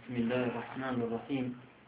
بسم الله الرحمن الرحيم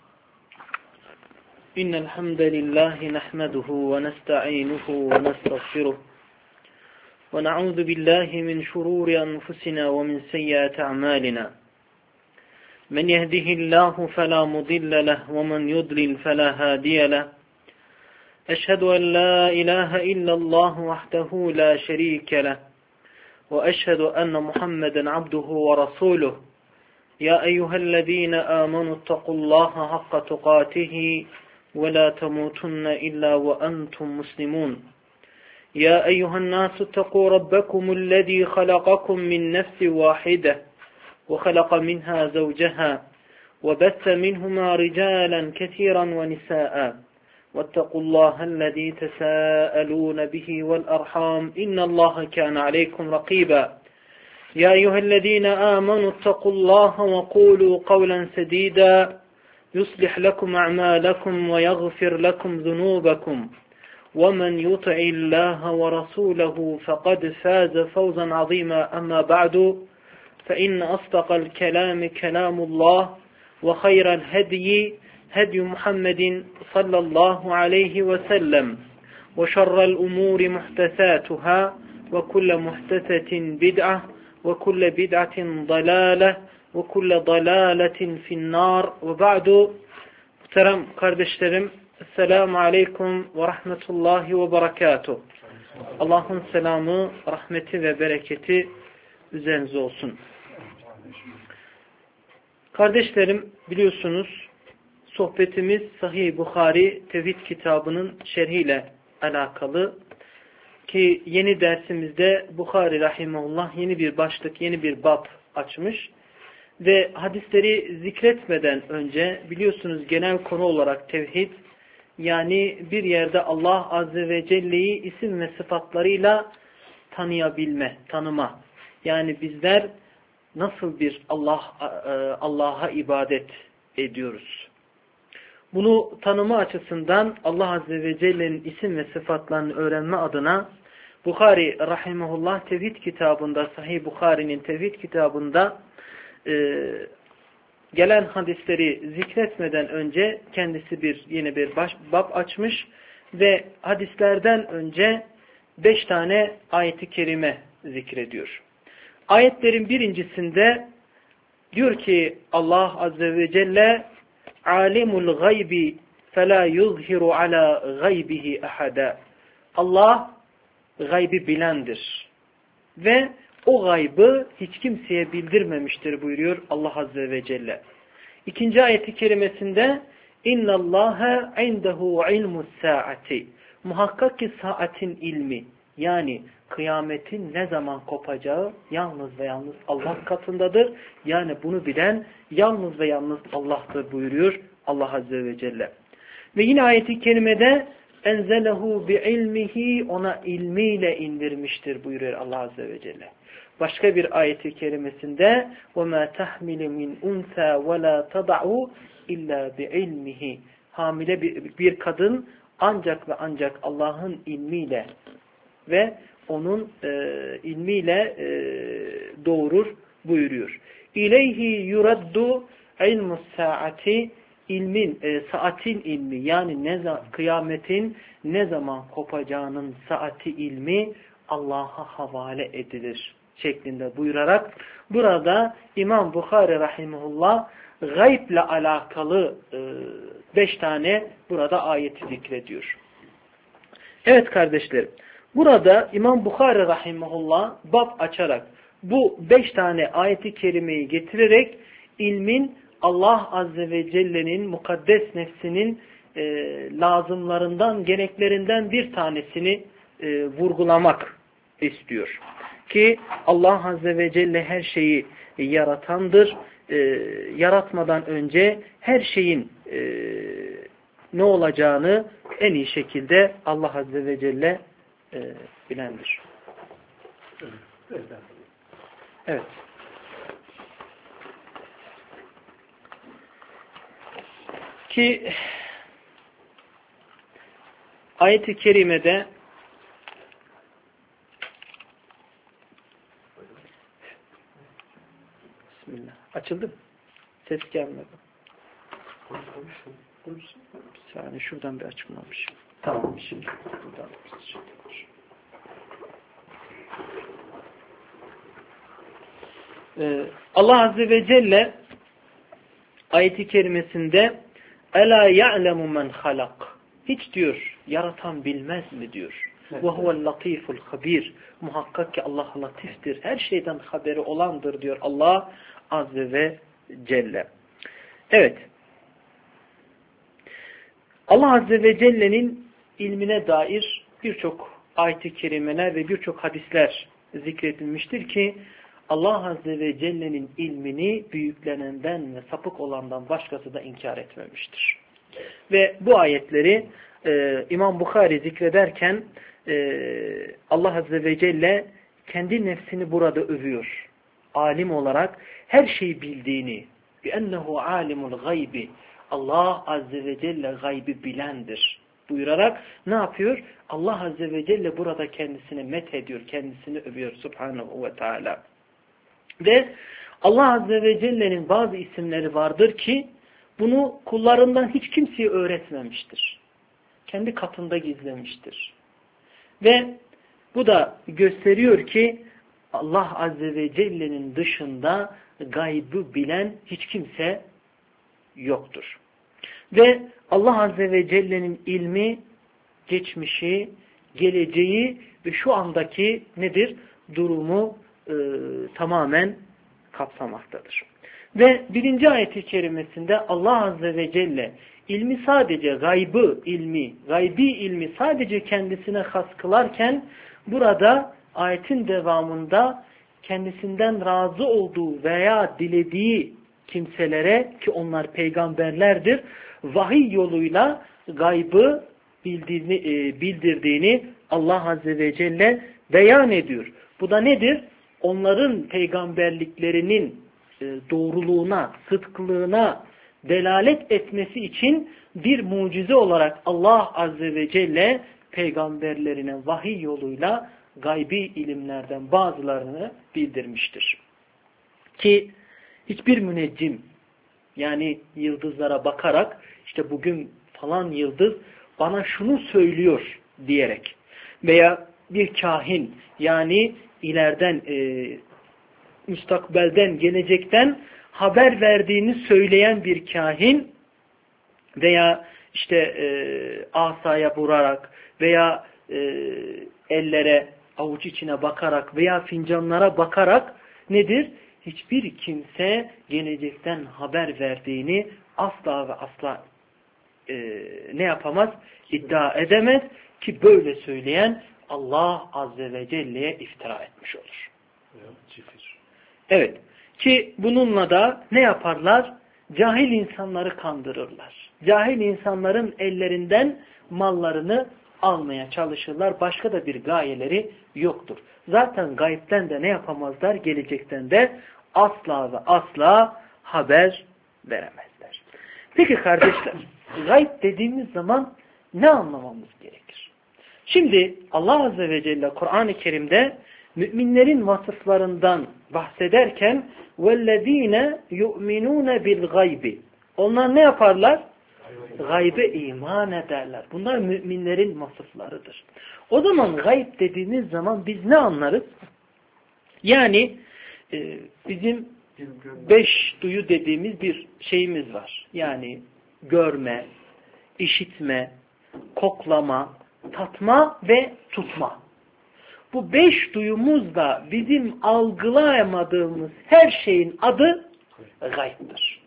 إن الحمد لله نحمده ونستعينه ونستغفره ونعوذ بالله من شرور أنفسنا ومن سيئات أعمالنا من يهده الله فلا مضل له ومن يضلل فلا هادي له أشهد أن لا إله إلا الله وحده لا شريك له وأشهد أن محمدا عبده ورسوله يا أيها الذين آمنوا اتقوا الله حق تقاته ولا تموتن إلا وأنتم مسلمون يا أيها الناس اتقوا ربكم الذي خلقكم من نفس واحدة وخلق منها زوجها وبث منهما رجالا كثيرا ونساء واتقوا الله الذي تساءلون به والأرحام إن الله كان عليكم رقيبا يا أيها الذين آمنوا اتقوا الله وقولوا قولا سديدا يصلح لكم أعمالكم ويغفر لكم ذنوبكم ومن يطع الله ورسوله فقد فاز فوزا عظيما أما بعد فإن أصدق الكلام كلام الله وخير الهدي هدي محمد صلى الله عليه وسلم وشر الأمور محدثاتها وكل محدثة بدعة وكل بدعة ضلالة وكل ضلالة في النار وبعد muhterem kardeşlerim Esselamu Aleyküm ve Rahmetullahi ve Berekatuh. Allah'ın selamı, rahmeti ve bereketi üzerinize olsun. Kardeşlerim biliyorsunuz sohbetimiz Sahih Bukhari Tevhid kitabının şerhiyle alakalı ki yeni dersimizde Bukhari Rahimahullah yeni bir başlık, yeni bir bab açmış ve hadisleri zikretmeden önce biliyorsunuz genel konu olarak tevhid, yani bir yerde Allah Azze ve Celle'yi isim ve sıfatlarıyla tanıyabilme, tanıma. Yani bizler nasıl bir Allah'a ibadet ediyoruz? Bunu tanıma açısından Allah Azze ve Celle'nin isim ve sıfatlarını öğrenme adına Bukhari Rahimahullah Tevhid kitabında, Sahih Bukhari'nin Tevhid kitabında gelen hadisleri zikretmeden önce kendisi yeni bir bab açmış ve hadislerden önce 5 tane ayet-i kerime zikrediyor. Ayetlerin birincisinde diyor ki Allah Azze ve Celle alimul gaybi fela yuzhiru ala gaybihi ahada. Allah gaybi bilendir ve o gaybı hiç kimseye bildirmemiştir buyuruyor Allah Azze ve Celle. İkinci ayet-i kerimesinde İnnallâhe indehu ilmus saati. Muhakkak ki saatin ilmi, yani kıyametin ne zaman kopacağı yalnız ve yalnız Allah katındadır. Yani bunu bilen yalnız ve yalnız Allah'tır buyuruyor Allah Azze ve Celle. Ve yine ayet-i kerimede enzelehu bi ilmihi, ona ilmiyle indirmiştir buyuruyor Allah Azze ve Celle. Başka bir ayet-i kerimesinde وَمَا تَحْمِلِ مِنْ اُنْثَى وَلَا تَضَعُوا اِلَّا بِعِلْمِهِ. Hamile bir kadın ancak ve ancak Allah'ın ilmiyle ve onun ilmiyle doğurur buyuruyor. İleyhi yuraddu ilmus saati, saatin ilmi, yani kıyametin ne zaman kopacağının saati ilmi Allah'a havale edilir şeklinde buyurarak burada İmam Bukhari Rahimahullah gayble alakalı 5 tane burada ayeti zikrediyor. Evet kardeşlerim, burada İmam Bukhari Rahimahullah bab açarak bu 5 tane ayeti kerimeyi getirerek ilmin Allah Azze ve Celle'nin mukaddes nefsinin lazımlarından, gereklerinden bir tanesini vurgulamak istiyor. Ki Allah Azze ve Celle her şeyi yaratandır. Yaratmadan önce her şeyin ne olacağını en iyi şekilde Allah Azze ve Celle bilendir. Evet. Ki ayet-i kerimede Bismillah. Açıldı mı? Ses gelmedi. Bir saniye şuradan bir açılmamış. Tamam şimdi. Buradan Allah Azze ve Celle ayet-i kerimesinde Ela ya'lemu men halak. Hiç diyor yaratan bilmez mi diyor. Ve huvel latiful habir. Muhakkak ki Allah latiftir. Her şeyden haberi olandır diyor Allah Azze ve Celle. Evet. Allah Azze ve Celle'nin ilmine dair birçok ayet-i kerimeler ve birçok hadisler zikredilmiştir ki Allah Azze ve Celle'nin ilmini büyüklenenden ve sapık olandan başkası da inkar etmemiştir. Ve bu ayetleri İmam Bukhari zikrederken Allah Azze ve Celle kendi nefsini burada övüyor. Alim olarak her şeyi bildiğini, بِأَنَّهُ عَالِمُ الْغَيْبِ Allah Azze ve Celle gaybi bilendir buyurarak ne yapıyor? Allah Azze ve Celle burada kendisini methediyor, kendisini övüyor Subhanahu ve Teala. Ve Allah Azze ve Celle'nin bazı isimleri vardır ki bunu kullarından hiç kimseye öğretmemiştir. Kendi katında gizlemiştir. Ve bu da gösteriyor ki Allah Azze ve Celle'nin dışında gaybı bilen hiç kimse yoktur. Ve Allah Azze ve Celle'nin ilmi, geçmişi, geleceği ve şu andaki nedir? Durumu tamamen kapsamaktadır. Ve 1. ayet-i kerimesinde Allah Azze ve Celle ilmi sadece gaybi ilmi sadece kendisine has kılarken burada ayetin devamında kendisinden razı olduğu veya dilediği kimselere ki onlar peygamberlerdir vahiy yoluyla gaybı bildirdiğini Allah Azze ve Celle beyan ediyor. Bu da nedir? Onların peygamberliklerinin doğruluğuna, sıdkılığına delalet etmesi için bir mucize olarak Allah Azze ve Celle peygamberlerine vahiy yoluyla gaybi ilimlerden bazılarını bildirmiştir. Ki hiçbir müneccim yani yıldızlara bakarak işte bugün falan yıldız bana şunu söylüyor diyerek veya bir kahin yani ileriden müstakbelden gelecekten haber verdiğini söyleyen bir kahin veya işte asaya vurarak veya ellere avuç içine bakarak veya fincanlara bakarak nedir? Hiçbir kimse gelecekten haber verdiğini asla ve asla ne yapamaz? İddia edemez ki böyle söyleyen Allah Azze ve Celle'ye iftira etmiş olur. Evet. Ki bununla da ne yaparlar? Cahil insanları kandırırlar. Cahil insanların ellerinden mallarını almaya çalışırlar. Başka da bir gayeleri yoktur. Zaten gaybden de ne yapamazlar? Gelecekten de asla ve asla haber veremezler. Peki kardeşler, gayb dediğimiz zaman ne anlamamız gerekir? Şimdi Allah Azze ve Celle Kur'an-ı Kerim'de müminlerin vasıflarından bahsederken وَالَّذ۪ينَ يُؤْمِنُونَ بِالْغَيْبِ Onlar ne yaparlar? Gaybe iman ederler. Bunlar müminlerin vasıflarıdır. O zaman gayb dediğimiz zaman biz ne anlarız? Yani bizim 5 duyu dediğimiz bir şeyimiz var. Yani görme, işitme, koklama, tatma ve tutma. Bu 5 duyumuzda bizim algılayamadığımız her şeyin adı gaybdır.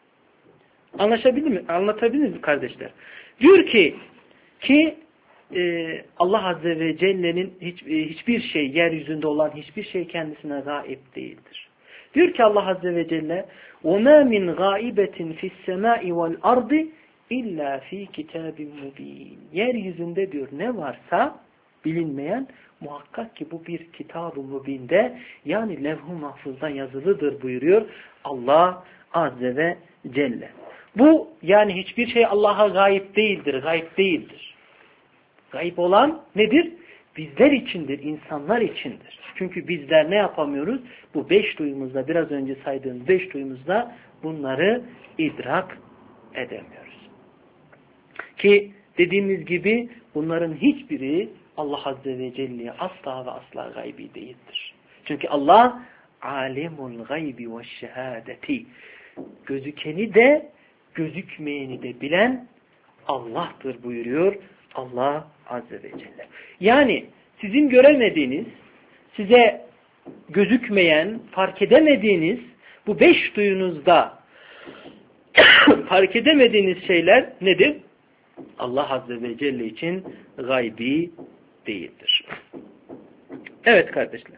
Anlatabilir mi kardeşler? Diyor ki Allah Azze ve Celle'nin hiçbir şey, yeryüzünde olan hiçbir şey kendisine gayb değildir. Diyor ki Allah Azze ve Celle وَمَا مِنْ غَائِبَةٍ فِي السَّمَاءِ وَالْأَرْضِ اِلَّا ف۪ي كِتَابٍ مُب۪ينٍ Yeryüzünde diyor ne varsa bilinmeyen muhakkak ki bu bir kitab-ı mübinde yani levh-u mahfuzda yazılıdır buyuruyor Allah Azze ve Celle. Bu yani hiçbir şey Allah'a gayb değildir, gayb değildir. Gayb olan nedir? Bizler içindir, insanlar içindir. Çünkü bizler ne yapamıyoruz? Bu 5 duyumuzda, biraz önce saydığım 5 duyumuzda bunları idrak edemiyoruz. Ki dediğimiz gibi bunların hiçbiri Allah Azze ve Celle'ye asla ve asla gaybi değildir. Çünkü Allah alimul gaybi ve şehadeti, gözükeni de gözükmeyeni de bilen Allah'tır buyuruyor Allah Azze ve Celle. Yani sizin göremediğiniz, size gözükmeyen, fark edemediğiniz bu 5 duyunuzda fark edemediğiniz şeyler nedir? Allah Azze ve Celle için gaybi değildir. Evet kardeşler.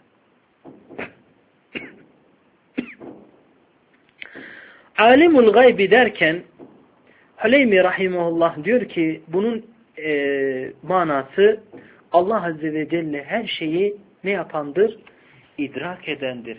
Alimul gaybi derken Hüleymi Rahimahullah diyor ki bunun manası Allah Azze ve Celle her şeyi ne yapandır? İdrak edendir.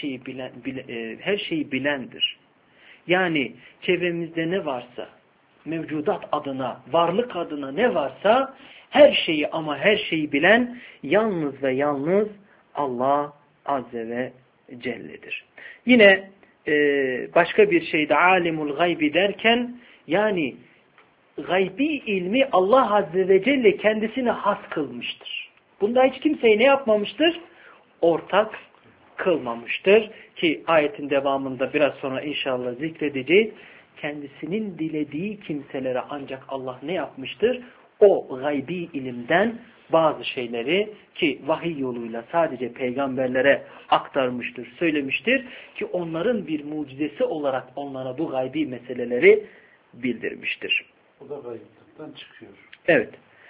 Her şeyi bilendir. Yani çevremizde ne varsa, mevcudat adına, varlık adına ne varsa her şeyi ama her şeyi bilen yalnız ve yalnız Allah Azze ve Celle'dir. Yine başka bir şeyde alimul gaybi derken yani gaybi ilmi Allah Azze ve Celle kendisine has kılmıştır. Bunda hiç kimseyi ne yapmamıştır? Ortak kılmamıştır. Ki ayetin devamında biraz sonra inşallah zikredeceğiz. Kendisinin dilediği kimselere ancak Allah ne yapmıştır? O gaybi ilimden bazı şeyleri ki vahiy yoluyla sadece peygamberlere aktarmıştır, söylemiştir ki onların bir mucizesi olarak onlara bu gaybi meseleleri bildirmiştir. O da gayiplikten çıkıyor. Evet.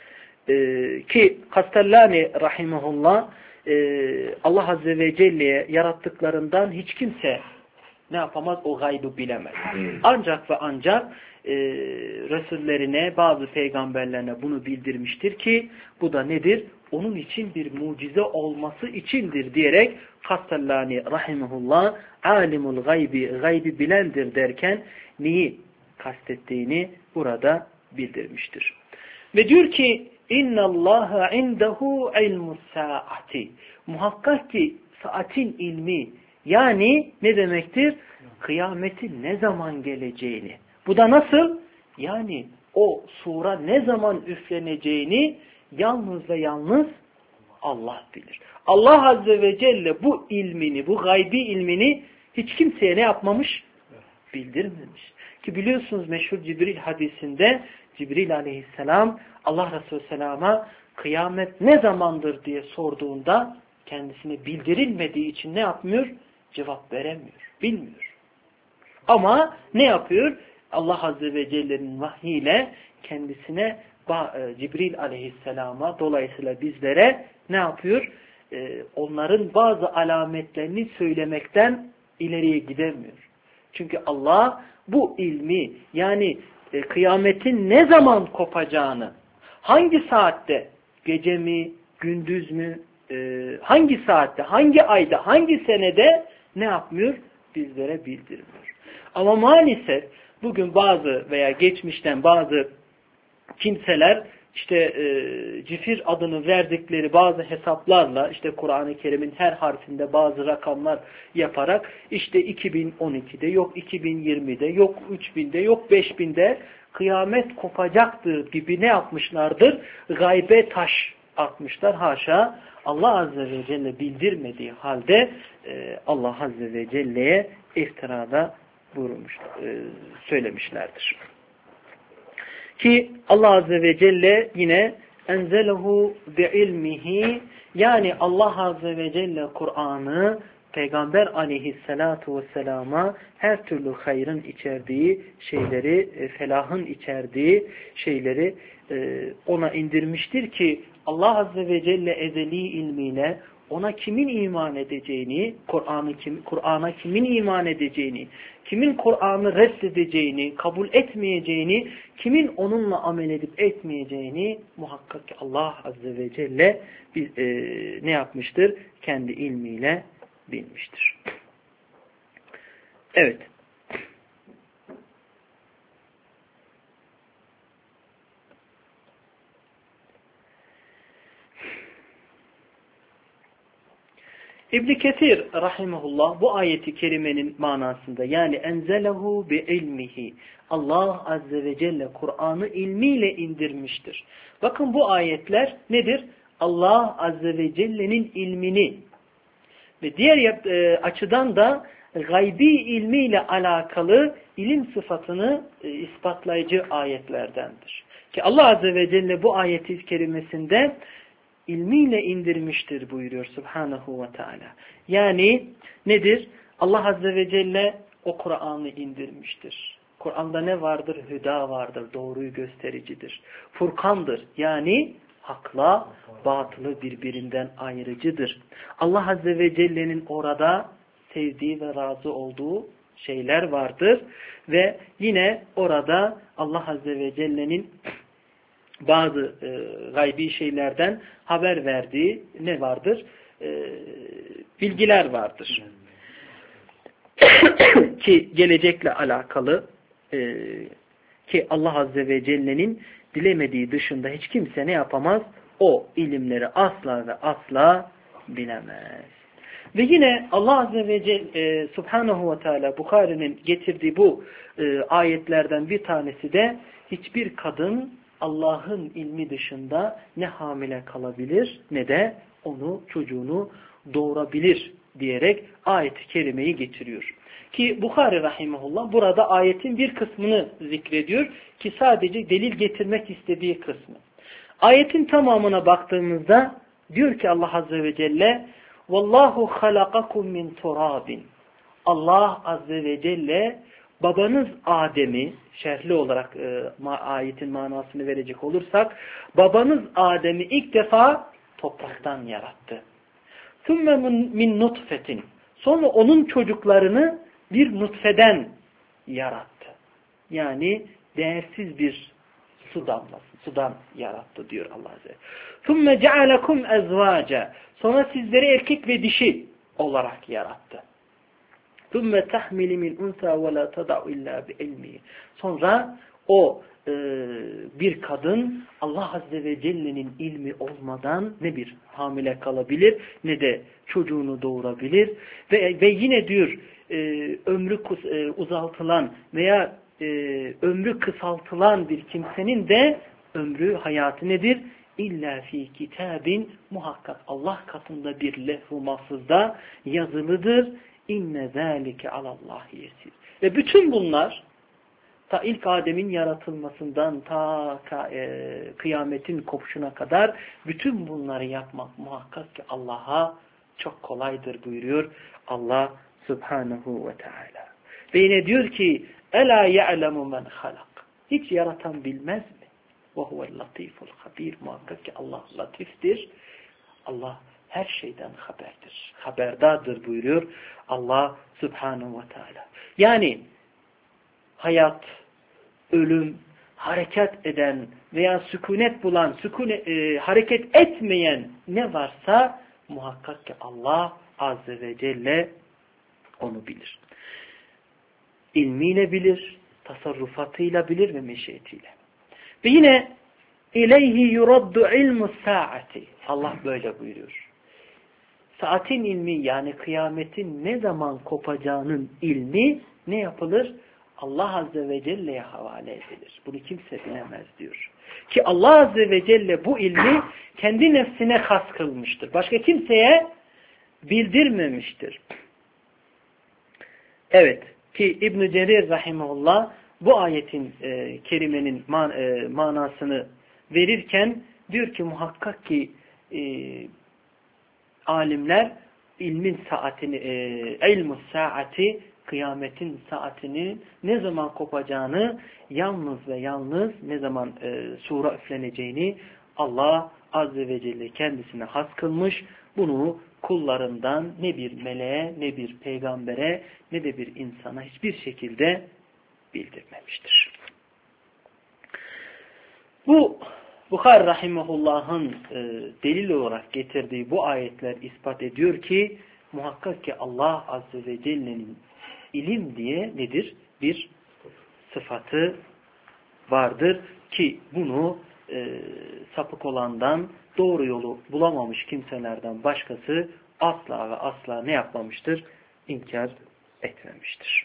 Ki Kastallani rahimahullah Allah Azze ve Celle'ye yarattıklarından hiç kimse ne yapamaz? O gaybı bilemez. Ancak ve ancak Resullerine, bazı peygamberlerine bunu bildirmiştir ki bu da nedir? Onun için bir mucize olması içindir diyerek Kastallani rahimahullah alimul gaybi bilendir derken neyi kastettiğini burada bildirmiştir. Ve diyor ki İnnallâhe indehu ilmus saati. Muhakkak ki saatin ilmi yani ne demektir? Kıyametin ne zaman geleceğini. Bu da nasıl? Yani o sura ne zaman üfleneceğini yalnız ve yalnız Allah bilir. Allah Azze ve Celle bu ilmini, bu gaybi ilmini hiç kimseye ne yapmamış? Bildirmemiş. Ki biliyorsunuz meşhur Cibril hadisinde Cibril aleyhisselam Allah Resulü Selam'a kıyamet ne zamandır diye sorduğunda kendisine bildirilmediği için ne yapmıyor? Cevap veremiyor. Bilmiyor. Ama ne yapıyor? Allah Azze ve Celle'nin vahyiyle kendisine Cibril aleyhisselama dolayısıyla bizlere ne yapıyor? Onların bazı alametlerini söylemekten ileriye gidemiyor. Çünkü Allah bu ilmi yani kıyametin ne zaman kopacağını, hangi saatte, gece mi, gündüz mü, hangi saatte, hangi ayda, hangi senede ne yapmıyor? Bizlere bildirmiyor. Ama maalesef bugün bazı veya geçmişten bazı kimseler işte cifir adını verdikleri bazı hesaplarla işte Kur'an-ı Kerim'in her harfinde bazı rakamlar yaparak işte 2012'de yok 2020'de yok 3000'de yok 5000'de kıyamet kopacaktır gibi ne yapmışlardır? Gaybe taş atmışlar. Haşa Allah Azze ve Celle bildirmediği halde Allah Azze ve Celle'ye iftirada söylemişlerdir. Ki Allah Azze ve Celle yine enzelehu bi'ilmihi yani Allah Azze ve Celle Kur'an'ı Peygamber aleyhissalatu vesselama her türlü hayrın içerdiği şeyleri, felahın içerdiği şeyleri ona indirmiştir ki Allah Azze ve Celle ezeli ilmiyle ona kimin iman edeceğini, Kur'an'a kimin iman edeceğini, kimin Kur'an'ı reddedeceğini, kabul etmeyeceğini, kimin onunla amel edip etmeyeceğini muhakkak ki Allah Azze ve Celle ne yapmıştır? Kendi ilmiyle bilmiştir. Evet. İbn Kesir rahimehullah bu ayeti kerimenin manasında yani enzelehu bi ilmihi Allah azze ve celle Kur'an'ı ilmiyle indirmiştir. Bakın bu ayetler nedir? Allah azze ve celle'nin ilmini ve diğer açıdan da gaybi ilmiyle alakalı ilim sıfatını ispatlayıcı ayetlerdendir. Ki Allah azze ve celle bu ayet-i kerimesinde ilmiyle indirmiştir buyuruyor Subhanahu ve Teala. Yani nedir? Allah azze ve celle o Kur'an'ı indirmiştir. Kur'an'da ne vardır? Hüda vardır. Doğruyu göstericidir. Furkandır. Yani hakla batılı birbirinden ayrıcıdır. Allah azze ve celle'nin orada sevdiği ve razı olduğu şeyler vardır. Ve yine orada Allah azze ve celle'nin bazı gaybi şeylerden haber verdiği ne vardır? Bilgiler vardır. Ki gelecekle alakalı ki Allah azze ve celle'nin dilemediği dışında hiç kimse ne yapamaz? O ilimleri asla ve asla bilemez. Ve yine Allah azze ve celle Subhanahu ve Teala Bukhari'nin getirdiği bu ayetlerden bir tanesi de hiçbir kadın Allah'ın ilmi dışında ne hamile kalabilir ne de çocuğunu doğurabilir diyerek ayet-i kerimeyi getiriyor. Ki Bukhari rahimahullah burada ayetin bir kısmını zikrediyor ki sadece delil getirmek istediği kısmı. Ayetin tamamına baktığımızda diyor ki Allah azze ve celle "Vallahu halakakum min turabin." Allah azze ve celle babanız Adem'i şerhli olarak ayetin manasını verecek olursak babanız Adem'i ilk defa topraktan yarattı. ثُمَّ min nutfetin. Sonra onun çocuklarını bir nutfeden yarattı. Yani değersiz bir su damlası, sudan yarattı diyor Allah Azze. ثُمَّ جَعَلَكُمْ اَزْوَاجًا. Sonra sizleri erkek ve dişi olarak yarattı. ثُمَّ تَحْمِلِ مِنْ اُنْثَى وَلَا تَدَعُ اِلَّا بِعِلْمِهِ. Sonra o bir kadın Allah Azze ve Celle'nin ilmi olmadan ne bir hamile kalabilir ne de çocuğunu doğurabilir ve yine diyor ömrü uzaltılan veya ömrü kısaltılan bir kimsenin de ömrü hayatı nedir? İlla fi kitabin muhakkak Allah katında bir lehv-u mahfuzda yazılıdır. İnne zâlike alallahi yesir. Ve bütün bunlar ta ilk Adem'in yaratılmasından ta kıyametin kopuşuna kadar bütün bunları yapmak muhakkak ki Allah'a çok kolaydır buyuruyor Allah Subhanahu ve Teala. Ve yine diyor ki Ela ya'lemu men halak. Hiç yaratan bilmez mi? Ve huvel latiful habir. Muhakkak ki Allah latiftir. Allah her şeyden haberdir. Haberdardır buyuruyor Allah Subhanahu ve Teala. Yani hayat, ölüm, hareket eden veya sükunet bulan, hareket etmeyen ne varsa muhakkak ki Allah Azze ve Celle onu bilir. İlmiyle bilir, tasarrufatıyla bilir ve meşiyetiyle. Ve yine İleyhi yuraddu ilmus saati. Allah böyle buyuruyor. Saatin ilmi yani kıyametin ne zaman kopacağının ilmi ne yapılır? Allah Azze ve Celle'ye havale edilir. Bunu kimse bilemez diyor. Ki Allah Azze ve Celle bu ilmi kendi nefsine has kılmıştır. Başka kimseye bildirmemiştir. Evet ki İbn-i Cerir rahimahullah bu ayetin kerimenin manasını verirken diyor ki muhakkak ki alimler ilmin saatini, ilmus saati kıyametin saatinin ne zaman kopacağını yalnız ve yalnız ne zaman sura üfleneceğini Allah Azze ve Celle kendisine has kılmış. Bunu kullarından ne bir meleğe, ne bir peygambere, ne de bir insana hiçbir şekilde bildirmemiştir. Bu Bukhari rahimehullah'ın delil olarak getirdiği bu ayetler ispat ediyor ki muhakkak ki Allah Azze ve Celle'nin ilim diye nedir? Bir sıfatı vardır ki bunu sapık olandan doğru yolu bulamamış kimselerden başkası asla ve asla ne yapmamıştır? İnkar etmemiştir.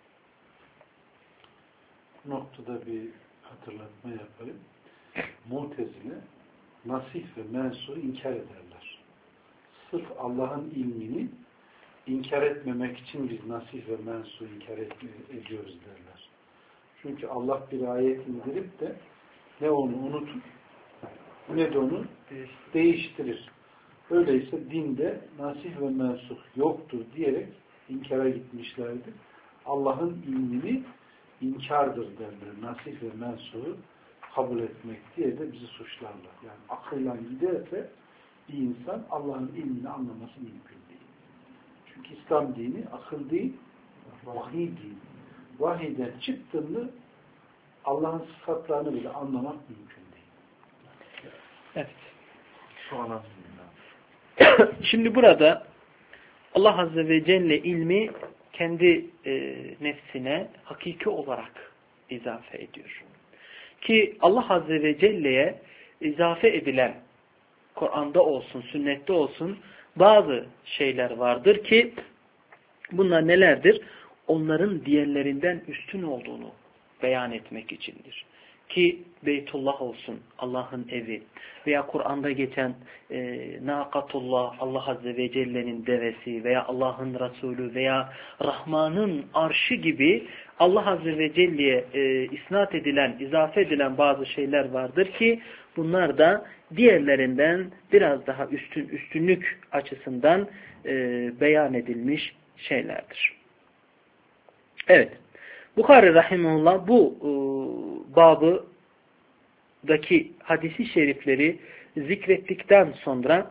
Bu noktada bir hatırlatma yapayım. Mu'tezile nasih ve mensuğu inkar ederler. Sırf Allah'ın ilmini inkar etmemek için biz nasih ve mensuğu inkar ediyoruz derler. Çünkü Allah bir ayet indirip de ne onu unutur ne de onu değiştirir. Öyleyse dinde nasih ve mensuh yoktur diyerek inkara gitmişlerdi. Allah'ın ilmini inkardır derler. Nasih ve mensuhu kabul etmek diye de bizi suçlarlar. Yani akılla giderse bir insan Allah'ın ilmini anlaması mümkün değil. Çünkü İslam dini akıl değil, vahiy dini. Vahiyden çıktığında Allah'ın sıfatlarını bile anlamak mümkün değil. Evet. Şimdi burada Allah Azze ve Celle ilmi kendi nefsine hakiki olarak izafe ediyor. Ki Allah Azze ve Celle'ye izafe edilen Kur'an'da olsun, sünnette olsun bazı şeyler vardır ki bunlar nelerdir? Onların diğerlerinden üstün olduğunu beyan etmek içindir. Ki Beytullah olsun, Allah'ın evi veya Kur'an'da geçen Nakatullah, Allah Azze ve Celle'nin devesi veya Allah'ın Resulü veya Rahman'ın arşı gibi Allah Azze ve Celle'ye isnat edilen, izafe edilen bazı şeyler vardır ki bunlar da diğerlerinden biraz daha üstünlük açısından beyan edilmiş şeylerdir. Evet. Bukhari Rahimullah bu babıdaki hadisi şerifleri zikrettikten sonra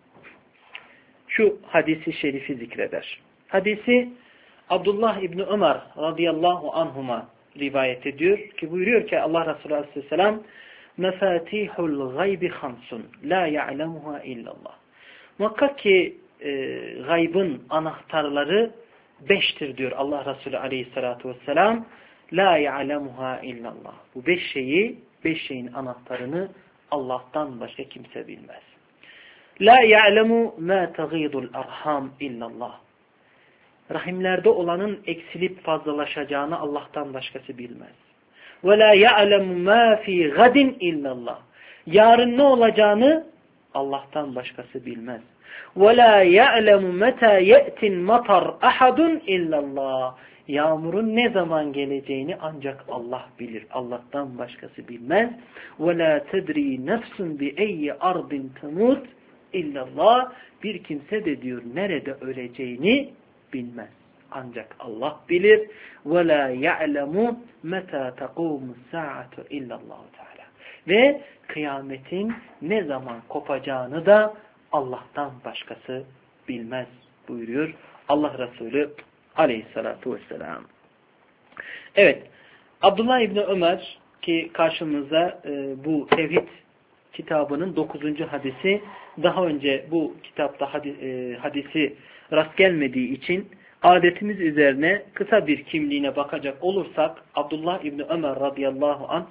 şu hadisi şerifi zikreder. Hadisi Abdullah İbni Ömer radıyallahu anhuma rivayet ediyor ki buyuruyor ki Allah Resulü aleyhisselam mefatihul gaybi hamsun la ya'lemuha illallah. Muhakkak ki gaybın anahtarları 5'tir diyor Allah Resulü aleyhissalatu vesselam. La ya'lemuha illallah. Bu 5 şeyin anahtarını Allah'tan başka kimse bilmez. La ya'lemu ma taghidul arham illallah. Rahimlerde olanın eksilip fazlalaşacağını Allah'tan başkası bilmez. Ve la ya'lemu ma fi gadin illallah. Yarın ne olacağını Allah'tan başkası bilmez. وَلَا يَعْلَمُ مَتَى يَأْتِ الْمَطَرْ أَحَدٌ اِلَّا اللّٰهِ. Yağmurun ne zaman geleceğini ancak Allah bilir. Allah'tan başkası bilmez. وَلَا تَدْرِي نَفْسٌ بِاَيِّ أَرْضٍ تَمُوتْ اِلَّا اللّٰهِ. Bir kimse de diyor nerede öleceğini bilmez. Ancak Allah bilir. وَلَا يَعْلَمُ مَتَى تَقُومُ السَّاعَةُ اِلَّا اللّٰهُ Teala. Ve kıyametin ne zaman kopacağını da Allah'tan başkası bilmez buyuruyor Allah Resulü aleyhissalatu vesselam. Evet, Abdullah İbni Ömer ki karşımızda bu Tevhid kitabının 9. hadisi, daha önce bu kitapta hadisi rast gelmediği için adetimiz üzerine kısa bir kimliğine bakacak olursak Abdullah İbni Ömer radıyallahu anh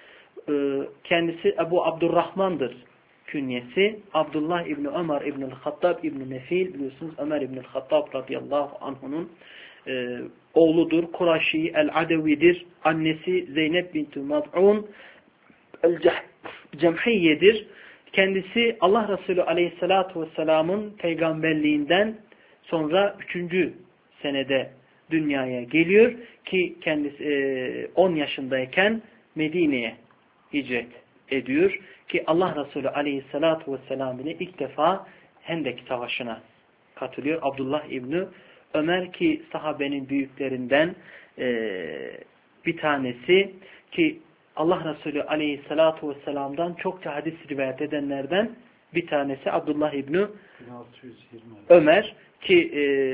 kendisi Ebu Abdurrahman'dır künyesi. Abdullah İbni Ömer İbnül Hattab İbni Nefil, biliyorsunuz Ömer İbnül Hattab radıyallahu anh'unun oğludur. Kuraşi el-Adevidir. Annesi Zeynep binti Mad'un el-Cemhiyye'dir. Kendisi Allah Resulü aleyhissalatu vesselamın peygamberliğinden sonra 3. senede dünyaya geliyor ki kendisi 10 yaşındayken Medine'ye hicret ediyor ki Allah Resulü aleyhissalatu vesselam ile ilk defa Hendek Savaşı'na katılıyor. Abdullah İbni Ömer ki sahabenin büyüklerinden bir tanesi ki Allah Resulü aleyhissalatu vesselam'dan çokça hadis rivayet edenlerden bir tanesi Abdullah İbni Ömer ki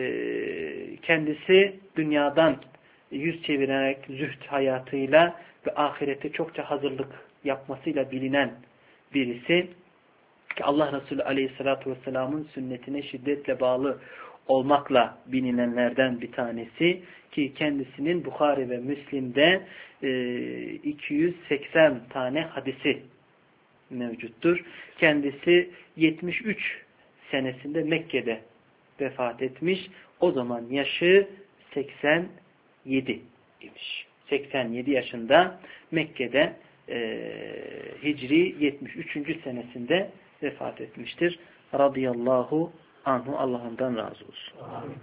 kendisi dünyadan yüz çevirerek zühd hayatıyla ve ahirete çokça hazırlık yapmasıyla bilinen birisi ki Allah Resulü aleyhissalatu vesselam'ın sünnetine şiddetle bağlı olmakla bilinenlerden bir tanesi ki kendisinin Bukhari ve Müslim'de 280 tane hadisi mevcuttur. Kendisi 73 senesinde Mekke'de vefat etmiş. O zaman yaşı 87 imiş. 87 yaşında Mekke'de Hicri 73. senesinde vefat etmiştir. Radıyallahu anhu, Allah ondan razı olsun.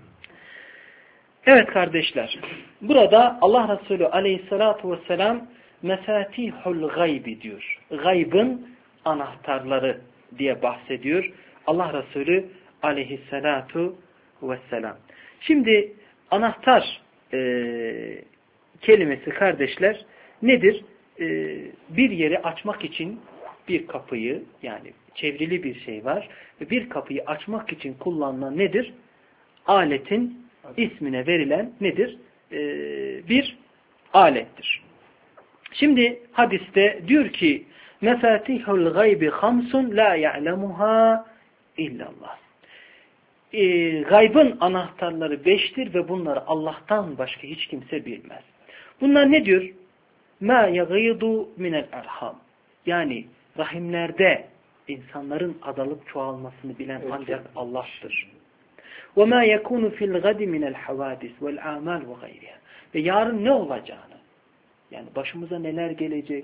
Evet kardeşler, burada Allah Resulü aleyhissalatu vesselam mefatihul gaybi diyor. Gaybın anahtarları diye bahsediyor Allah Resulü aleyhissalatu vesselam. Şimdi anahtar kelimesi kardeşler nedir? Bir yeri açmak için bir kapıyı, yani çevrili bir şey var ve bir kapıyı açmak için kullanılan nedir? Aletin ismine verilen nedir? Bir alettir. Şimdi hadiste diyor ki mefatihul gaybi hamsun la ya'lemuha illallah. Gaybın anahtarları 5'tir ve bunları Allah'tan başka hiç kimse bilmez. Bunlar ne diyor? Ma yaghidu minel erham. Yani rahimlerde insanların adalıp çoğalmasını bilen ancak Allah'tır. وَمَا يَكُونُ فِي الْغَدِ مِنَ الْحَوَادِسِ وَالْاَعْمَالِ وَغَيْرِهَا. Ve yarın ne olacağını, yani başımıza neler gelecek,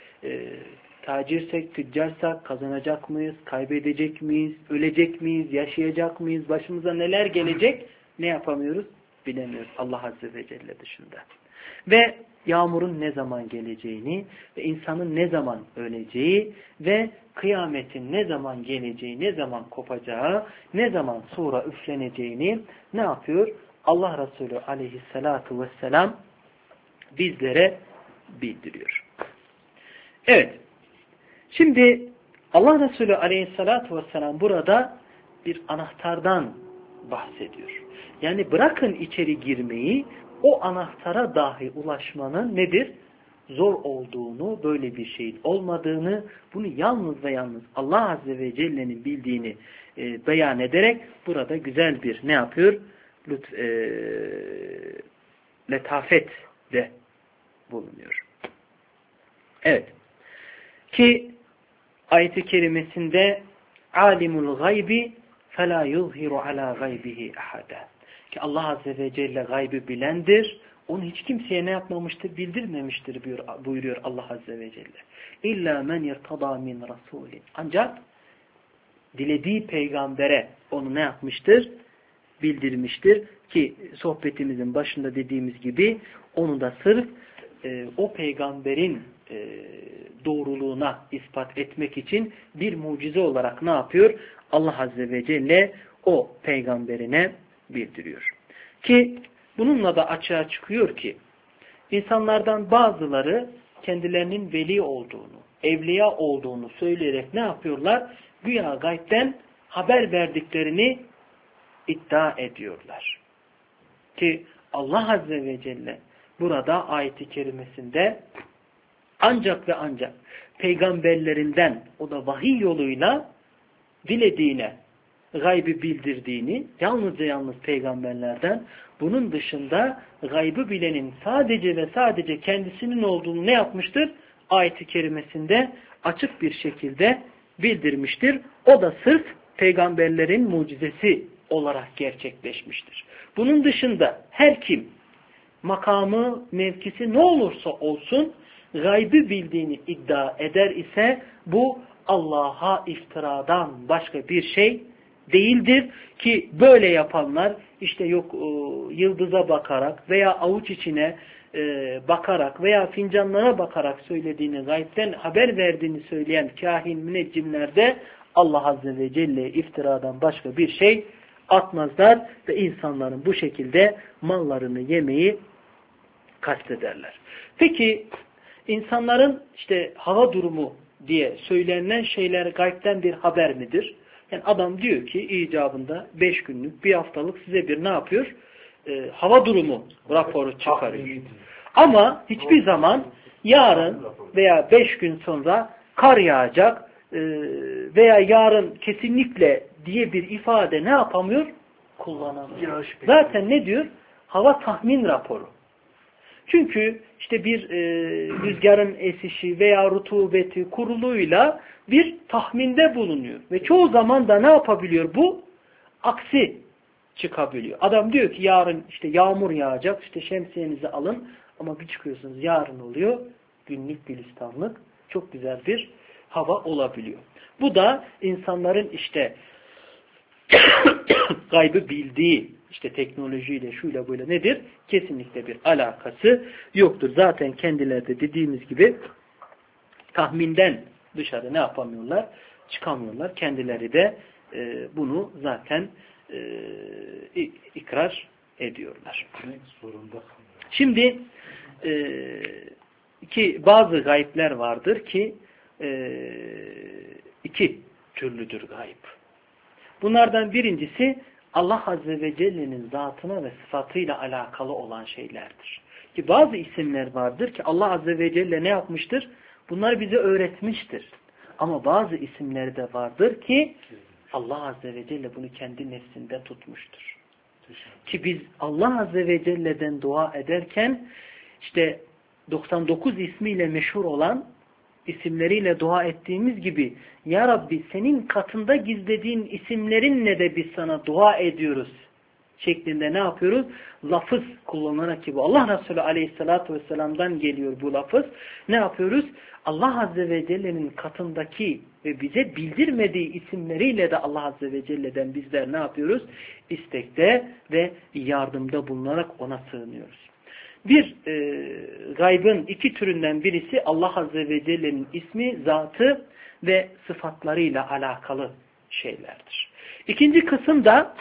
tacirsek, tüccarsak kazanacak mıyız, kaybedecek miyiz, ölecek miyiz, yaşayacak mıyız, başımıza neler gelecek, ne yapamıyoruz? Bilemiyoruz Allah Azze ve Celle dışında. Ve yağmurun ne zaman geleceğini ve insanın ne zaman öleceği ve kıyametin ne zaman geleceği, ne zaman kopacağı, ne zaman sura üfleneceğini ne yapıyor? Allah Resulü aleyhissalatu vesselam bizlere bildiriyor. Evet. Şimdi Allah Resulü aleyhissalatu vesselam burada bir anahtardan bahsediyor. Yani bırakın içeri girmeyi, o anahtara dahi ulaşmanın nedir? Zor olduğunu, böyle bir şeyin olmadığını, bunu yalnız ve yalnız Allah Azze ve Celle'nin bildiğini beyan ederek burada güzel bir ne yapıyor? Letafet de bulunuyor. Evet. Ki ayet-i kerimesinde alimul gaybi fela yuzhiru ala gaybihi ahada. Ki Allah Azze ve Celle gaybı bilendir. Onu hiç kimseye ne yapmamıştır? Bildirmemiştir buyuruyor Allah Azze ve Celle. İlla men irtada min rasulin. Ancak dilediği peygambere onu ne yapmıştır? Bildirmiştir. Ki sohbetimizin başında dediğimiz gibi onu da sırf o peygamberin doğruluğuna ispat etmek için bir mucize olarak ne yapıyor? Allah Azze ve Celle o peygamberine bildiriyor. Ki bununla da açığa çıkıyor ki insanlardan bazıları kendilerinin veli olduğunu, evliya olduğunu söyleyerek ne yapıyorlar? Güya gaybden haber verdiklerini iddia ediyorlar. Ki Allah Azze ve Celle burada ayet-i kerimesinde ancak ve ancak peygamberlerinden, o da vahiy yoluyla dilediğine gaybı bildirdiğini, yalnızca yalnız peygamberlerden, bunun dışında gaybı bilenin sadece ve sadece kendisinin olduğunu ne yapmıştır? Ayet-i kerimesinde açık bir şekilde bildirmiştir. O da sırf peygamberlerin mucizesi olarak gerçekleşmiştir. Bunun dışında her kim makamı, mevkisi ne olursa olsun gaybı bildiğini iddia eder ise bu Allah'a iftiradan başka bir şey değildir ki böyle yapanlar işte yok yıldıza bakarak veya avuç içine bakarak veya fincanlara bakarak söylediğini, gaybden haber verdiğini söyleyen kahin müneccimler de Allah Azze ve Celle'ye iftiradan başka bir şey atmazlar ve insanların bu şekilde mallarını yemeyi kastederler. Peki insanların işte hava durumu diye söylenen şeyler gaybden bir haber midir? Yani adam diyor ki icabında 5 günlük, bir haftalık size bir ne yapıyor? Hava durumu raporu çıkarıyor. Ama hiçbir zaman yarın veya 5 gün sonra kar yağacak veya yarın kesinlikle diye bir ifade ne yapamıyor? Kullanamıyor. Zaten ne diyor? Hava tahmin raporu. Çünkü işte bir rüzgarın esişi veya rutubeti kuruluyla bir tahminde bulunuyor. Ve çoğu zaman da ne yapabiliyor bu? Aksi çıkabiliyor. Adam diyor ki yarın işte yağmur yağacak, işte şemsiyenizi alın ama bir çıkıyorsunuz yarın oluyor. Günlük gülistanlık çok güzel bir hava olabiliyor. Bu da insanların işte gaybı bildiği işte teknolojiyle şuyla böyle nedir? Kesinlikle bir alakası yoktur. Zaten kendileri de dediğimiz gibi tahminden dışarı ne yapamıyorlar? Çıkamıyorlar. Kendileri de bunu zaten ikrar ediyorlar. Şimdi ki bazı gayipler vardır ki iki türlüdür gayb. Bunlardan birincisi Allah Azze ve Celle'nin zatına ve sıfatıyla alakalı olan şeylerdir. Ki bazı isimler vardır ki Allah Azze ve Celle ne yapmıştır? Bunları bize öğretmiştir. Ama bazı isimler de vardır ki Allah Azze ve Celle bunu kendi nefsinde tutmuştur. Ki biz Allah Azze ve Celle'den dua ederken işte 99 ismiyle meşhur olan isimleriyle dua ettiğimiz gibi Ya Rabbi senin katında gizlediğin isimlerinle de biz sana dua ediyoruz şeklinde ne yapıyoruz? Lafız kullanarak ki bu Allah Resulü Aleyhisselatü Vesselam'dan geliyor bu lafız. Ne yapıyoruz? Allah Azze ve Celle'nin katındaki ve bize bildirmediği isimleriyle de Allah Azze ve Celle'den bizler ne yapıyoruz? İstekte ve yardımda bulunarak ona sığınıyoruz. Bir gaybın iki türünden birisi Allah Azze ve Celle'nin ismi, zatı ve sıfatlarıyla alakalı şeylerdir. İkinci kısım da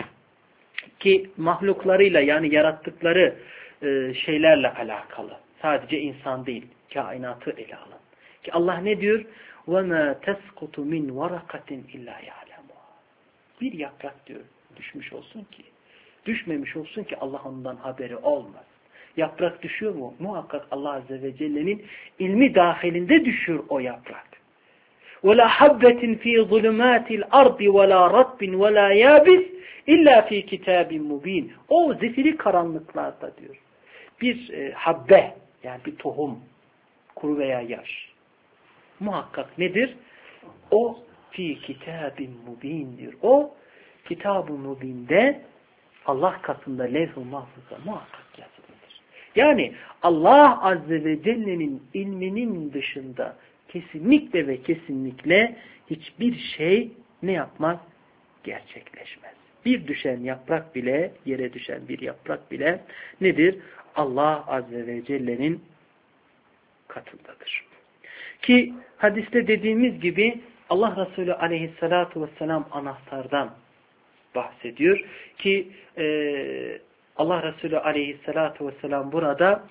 ki mahluklarıyla yani yarattıkları şeylerle alakalı. Sadece insan değil, kainatı ele alın. Ki Allah ne diyor? وَمَا تَسْقُطُ مِنْ وَرَقَةٍ اِلَّا يَعْلَمُهَا Bir yaprak diyor düşmüş olsun ki, düşmemiş olsun ki Allah ondan haberi olmaz. Yaprak düşüyor mu? Muhakkak Allah Azze ve Celle'nin ilmi dahilinde düşüyor o yaprak. وَلَا حَبَّةٍ ف۪ي ظُلُمَاتِ الْأَرْضِ وَلَا رَطْبٍ وَلَا يَابِسٍ İlla fi kitabin mubin. O zifiri karanlıklarda diyor. Bir habbe yani bir tohum, kuru veya yaş. Muhakkak nedir? O fi kitabin mubin diyor. O kitab-ı mubinde Allah katında levh-i mahfuzda muhakkak yazılıdır. Yani Allah Azze ve Celle'nin ilminin dışında kesinlikle ve kesinlikle hiçbir şey ne yapmaz? Gerçekleşmez. Bir düşen yaprak bile, yere düşen bir yaprak bile nedir? Allah Azze ve Celle'nin katındadır. Ki hadiste dediğimiz gibi Allah Resulü Aleyhisselatü Vesselam anahtardan bahsediyor. Ki Allah Resulü Aleyhisselatü Vesselam burada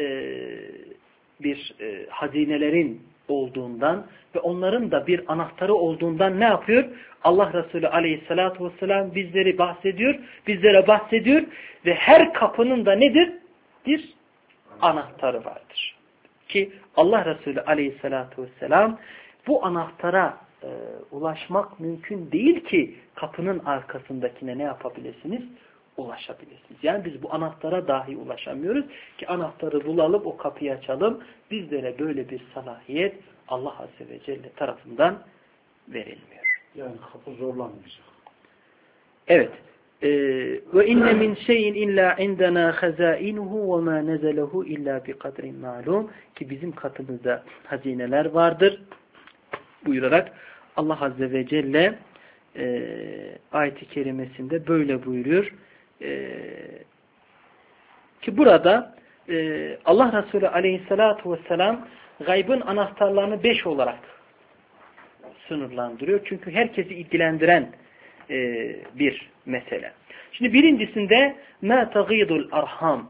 bir hazinelerin olduğundan ve onların da bir anahtarı olduğundan ne yapıyor? Allah Resulü Aleyhisselatü Vesselam bizlere bahsediyor ve her kapının da nedir? Bir anahtarı vardır. Ki Allah Resulü Aleyhisselatü Vesselam bu anahtara ulaşmak mümkün değil ki kapının arkasındakine ne yapabilirsiniz? Ulaşabilirsiniz. Yani biz bu anahtara dahi ulaşamıyoruz ki anahtarı bulalım, o kapıyı açalım. Bizlere böyle bir salahiyet Allah Azze ve Celle tarafından verilmiyor. Yani kapı zorlanmayacak. Evet. Ve inne min şeyin illa indena hazainuhu ve ma nezelehu illa bi kadrin ma'lum ki bizim katımızda hazineler vardır buyurarak Allah Azze ve Celle ayet-i kerimesinde böyle buyuruyor. Ki burada Allah Resulü Aleyhisselatü Vesselam gaybın anahtarlarını 5 olarak sınırlandırıyor. Çünkü herkesi ilgilendiren bir mesele. Şimdi birincisinde مَا تَغِيدُ الْاَرْحَامِ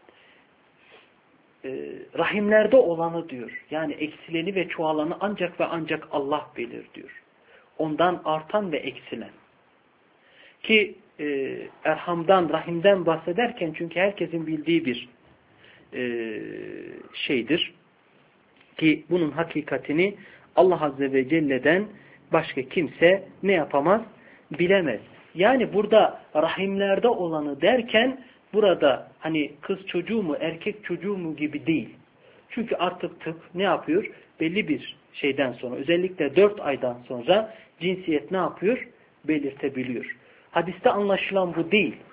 rahimlerde olanı diyor. Yani eksileni ve çoğalanı ancak ve ancak Allah bilir diyor. Ondan artan ve eksilen. Ki erhamdan, rahimden bahsederken çünkü herkesin bildiği bir şeydir. Ki bunun hakikatini Allah Azze ve Celle'den başka kimse ne yapamaz? Bilemez. Yani burada rahimlerde olanı derken burada hani kız çocuğu mu erkek çocuğu mu gibi değil. Çünkü artık tıp ne yapıyor? Belli bir şeyden sonra özellikle 4 aydan sonra cinsiyet ne yapıyor? Belirtebiliyor. Hadiste anlaşılan bu değil.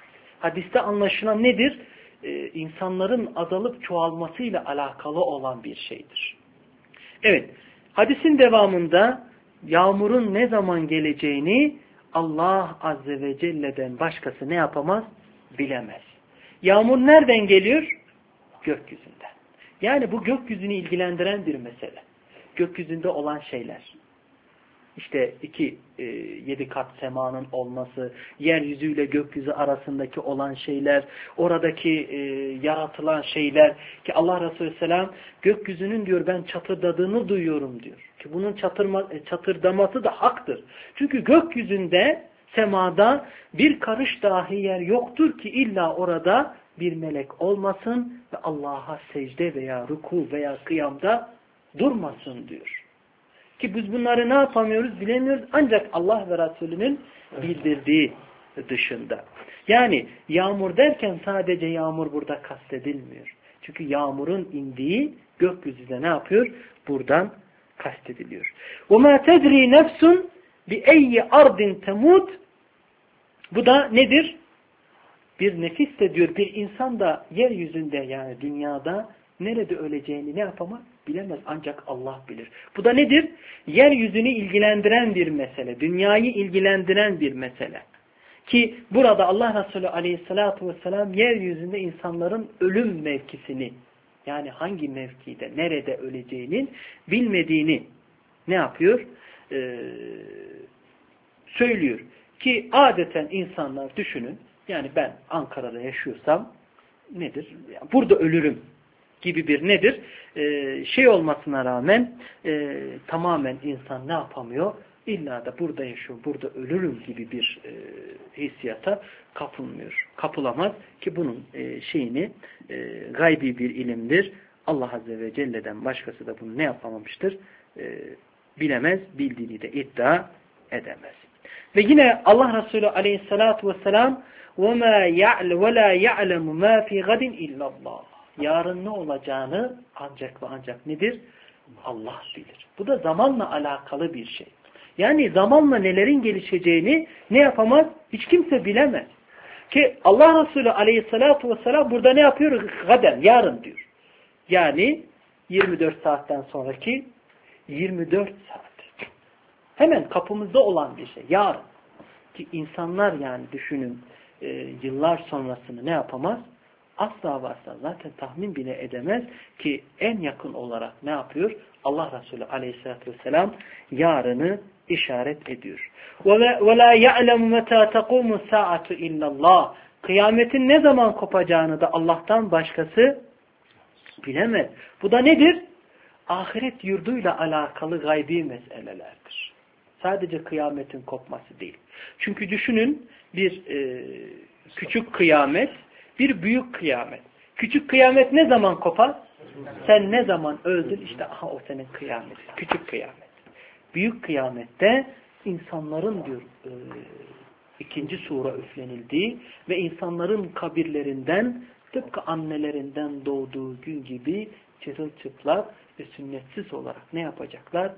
hadiste anlaşılan nedir? İnsanların azalıp çoğalmasıyla alakalı olan bir şeydir. Evet, hadisin devamında yağmurun ne zaman geleceğini Allah Azze ve Celle'den başkası ne yapamaz? Bilemez. Yağmur nereden geliyor? Gökyüzünden. Yani bu gökyüzünü ilgilendiren bir mesele. Gökyüzünde olan şeyler. İşte 7 kat semanın olması, yeryüzüyle gökyüzü arasındaki olan şeyler, oradaki yaratılan şeyler ki Allah Resulü Selam gökyüzünün diyor ben çatırdadığını duyuyorum diyor. Ki bunun çatırdaması da haktır. Çünkü gökyüzünde, semada bir karış dahi yer yoktur ki illa orada bir melek olmasın ve Allah'a secde veya ruku veya kıyamda durmasın diyor. Ki biz bunları ne yapamıyoruz bilemiyoruz ancak Allah ve Resulünün bildirdiği dışında. Yani yağmur derken sadece yağmur burada kastedilmiyor. Çünkü yağmurun indiği gökyüzünde ne yapıyor? Buradan kastediliyor. وَمَا تَدْرِي نَفْسٌ بِأَيِّ أَرْضٍ تَمُوتٍ. Bu da nedir? Bir nefis de diyor bir insan da yeryüzünde yani dünyada nerede öleceğini ne yapamaz? Bilemez ancak Allah bilir. Bu da nedir? Yeryüzünü ilgilendiren bir mesele. Dünyayı ilgilendiren bir mesele. Ki burada Allah Resulü Aleyhisselatü Vesselam yeryüzünde insanların ölüm mevkisini yani hangi mevkide, nerede öleceğinin bilmediğini ne yapıyor? Söylüyor. Ki adeten insanlar düşünün. Yani ben Ankara'da yaşıyorsam nedir? Yani burada ölürüm gibi bir nedir? Şey olmasına rağmen tamamen insan ne yapamıyor? İlla da burada yaşıyor, burada ölürüm gibi bir hissiyata kapılmıyor. Kapılamaz ki bunun şeyini gaybi bir ilimdir. Allah Azze ve Celle'den başkası da bunu ne yapamamıştır? Bilemez, bildiğini de iddia edemez. Ve yine Allah Resulü Aleyhisselatü Vesselam وَلَا يَعْلَمُ مَا فِي غَدٍ اِلَّا اللّٰهِ. Yarın ne olacağını ancak ve ancak nedir? Allah bilir. Bu da zamanla alakalı bir şey. Yani zamanla nelerin gelişeceğini ne yapamaz? Hiç kimse bilemez. Ki Allah Resulü Aleyhisselatü Vesselam burada ne yapıyor? Gaden, yarın diyor. Yani 24 saatten sonraki 24 saat. Hemen kapımızda olan bir şey. Yarın. Ki insanlar yani düşünün yıllar sonrasını ne yapamaz? Asla varsa zaten tahmin bile edemez ki en yakın olarak ne yapıyor? Allah Resulü Aleyhisselatü Vesselam yarını işaret ediyor. وَلَا يَعْلَمُ مَتَى تَقُومُ السَّاعَةُ اِلَّا اللّٰهِ. Kıyametin ne zaman kopacağını da Allah'tan başkası bilemez. Bu da nedir? Ahiret yurduyla alakalı gaybi meselelerdir. Sadece kıyametin kopması değil. Çünkü düşünün bir küçük kıyamet, bir büyük kıyamet. Küçük kıyamet ne zaman kopar? Sen ne zaman öldün? İşte aha o senin kıyamet. Küçük kıyamet. Büyük kıyamette insanların diyor ikinci sura üflenildiği ve insanların kabirlerinden tıpkı annelerinden doğduğu gün gibi çırılçıplak ve sünnetsiz olarak ne yapacaklar?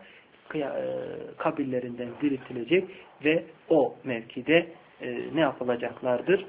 Kabirlerinden diriltilecek ve o mevkide ne yapılacaklardır?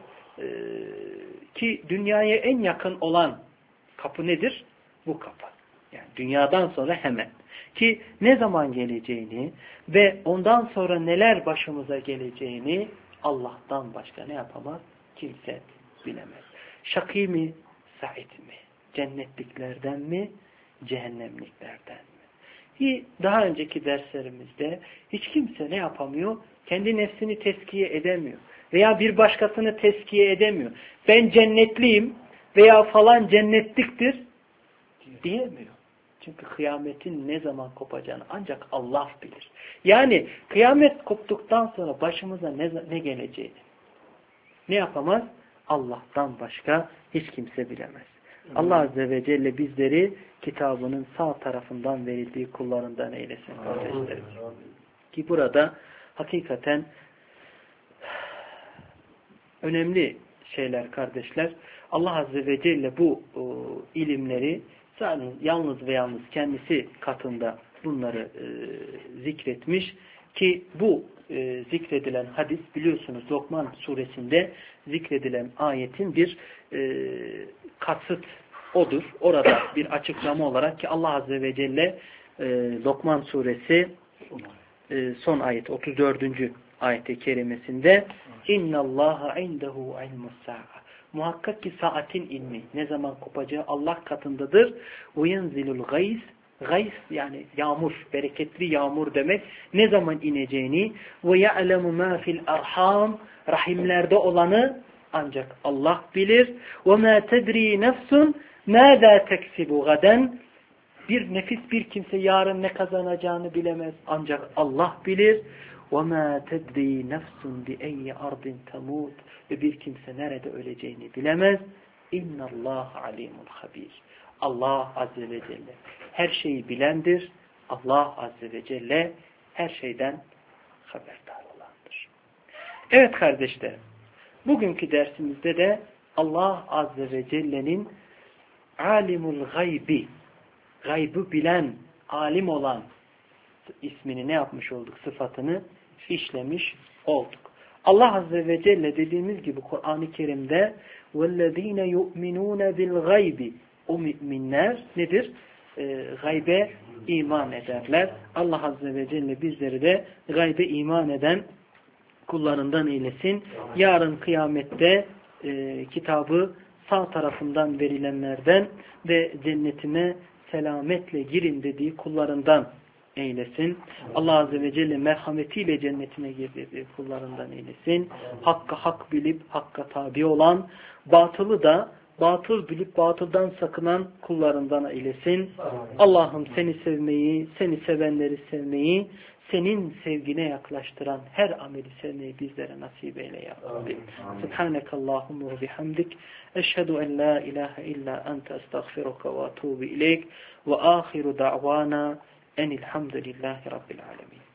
Ki dünyaya en yakın olan kapı nedir? Bu kapı. Yani dünyadan sonra hemen. Ki ne zaman geleceğini ve ondan sonra neler başımıza geleceğini Allah'tan başka ne yapamaz? Kimse bilemez. Şakî mi? Said mi? Cennetliklerden mi? Cehennemliklerden mi? Daha önceki derslerimizde hiç kimse ne yapamıyor? Kendi nefsini tezkiye edemiyor. Veya bir başkasını tezkiye edemiyor. Ben cennetliyim veya falan cennetliktir diyemiyor. Çünkü kıyametin ne zaman kopacağını ancak Allah bilir. Yani kıyamet koptuktan sonra başımıza ne geleceğini ne yapamaz? Allah'tan başka hiç kimse bilemez. Allah Azze ve Celle bizleri kitabının sağ tarafından verildiği kullarından eylesin kardeşlerim. Ki burada hakikaten önemli şeyler kardeşler. Allah Azze ve Celle bu ilimleri yalnız ve yalnız kendisi katında bunları zikretmiş Ki bu zikredilen hadis biliyorsunuz Lokman suresinde zikredilen ayetin bir kasıt odur. Orada bir açıklama olarak ki Allah Azze ve Celle Lokman suresi son ayet 34. ayet-i kerimesinde İnnallâhe indehu ilmus-sâ'a muhakkak ki saatin ilmi ne zaman kopacağı Allah katındadır. وَيَنْزِلُ الْغَيْثِ Gays yani yağmur, bereketli yağmur demek. Ne zaman ineceğini وَيَعْلَمُ مَا فِي الْأَرْحَامِ rahimlerde olanı ancak Allah bilir. وَمَا تَدْرِي نَفْسٌ مَاذَا تَكْسِبُ غَدًا bir nefis bir kimse yarın ne kazanacağını bilemez. Ancak Allah bilir. وَمَا تَدْرِي نَفْسٌ بِأَيِّ أَرْضٍ تَمُوتُ ve bir kimse nerede öleceğini bilemez. اِنَّ اللّٰهَ عَلِيمٌ خَب۪يرٌ Allah Azze ve Celle her şeyi bilendir. Allah Azze ve Celle her şeyden haberdar olandır. Evet kardeşler, bugünkü dersimizde de Allah Azze ve Celle'nin alimul gaybi, gaybı bilen, alim olan ismini ne yapmış olduk? Sıfatını işlemiş olduk. Allah Azze ve Celle dediğimiz gibi Kur'an-ı Kerim'de وَالَّذ۪ينَ يُؤْمِنُونَ بِالْغَيْبِ o müminler nedir? Gaybe iman ederler. Allah Azze ve Celle bizleri de gaybe iman eden kullarından eylesin. Yarın kıyamette kitabı sağ tarafından verilenlerden ve cennetine selametle girin dediği kullarından eylesin. Allah Azze ve Celle merhametiyle cennetine girdiği kullarından eylesin. Hakka hak bilip hakka tabi olan, batılı da batıl bilip batıldan sakınan kullarından eylesin. Allah'ım seni sevmeyi, seni sevenleri sevmeyi, senin sevgine yaklaştıran her ameli sevmeyi bizlere nasip eyle ya Rabbi. Subhanekallahumma ve bihamdik. Eşhedü en la ilahe illa ente estağfiruka ve atubu ileyk. Ve ahiru da'vana enilhamdülillahi rabbil alemin.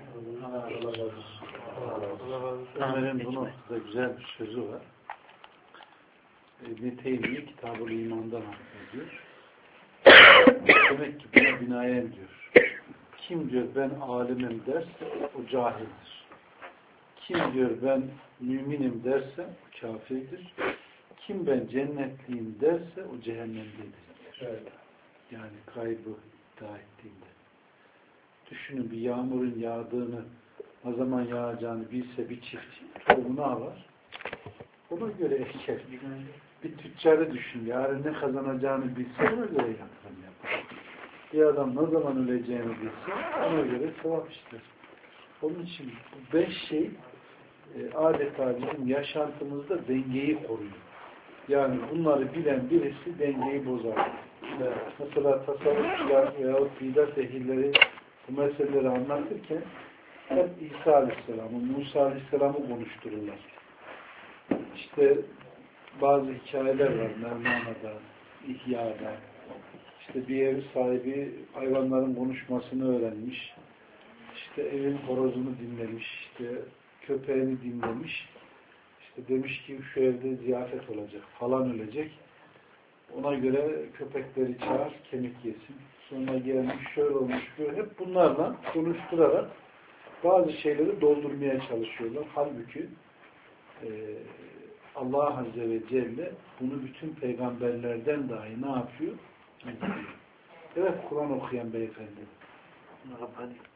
Ömer'in bu noktada güzel bir sözü var. İbn-i Teymiye Kitab-ı İman'dan bahsediyor. Demek ki buna binaen diyor. Kim diyor ben alimim derse o cahildir. Kim diyor ben müminim derse o kafirdir. Kim ben cennetliyim derse o cehennemdedir. Evet. Yani kaybı iddia ettiğinde. Düşünün bir yağmurun yağdığını, ne zaman yağacağını bilse bir çiftçi tohumunu alır. Ona göre eker. Bir tüccarı düşün. Yarın ne kazanacağını bilse ona göre yatırım yapar. Bir adam ne zaman öleceğini bilse ona göre sevap ister. Onun için bu 5 şey adeta bizim yaşantımızda dengeyi koruyor. Yani bunları bilen birisi dengeyi bozar. Mesela tasavvufçular veyahut bidat ehilleri bu meseleleri anlatırken hep İsa Aleyhisselam'ı, Musa Aleyhisselam'ı konuştururlar. İşte bazı hikayeler var Mevlana'da, İhya'da. İşte bir ev sahibi hayvanların konuşmasını öğrenmiş. İşte evin horozunu dinlemiş. İşte köpeğini dinlemiş. İşte demiş ki şu evde ziyafet olacak. Falan ölecek. Ona göre köpekleri çağır, kemik yesin. Sonra gelmiş, şöyle olmuş, böyle. Hep bunlarla konuşturarak bazı şeyleri doldurmaya çalışıyorlar. Halbuki Allah Azze ve Celle bunu bütün peygamberlerden dahi ne yapıyor? Evet, Kur'an okuyan beyefendi.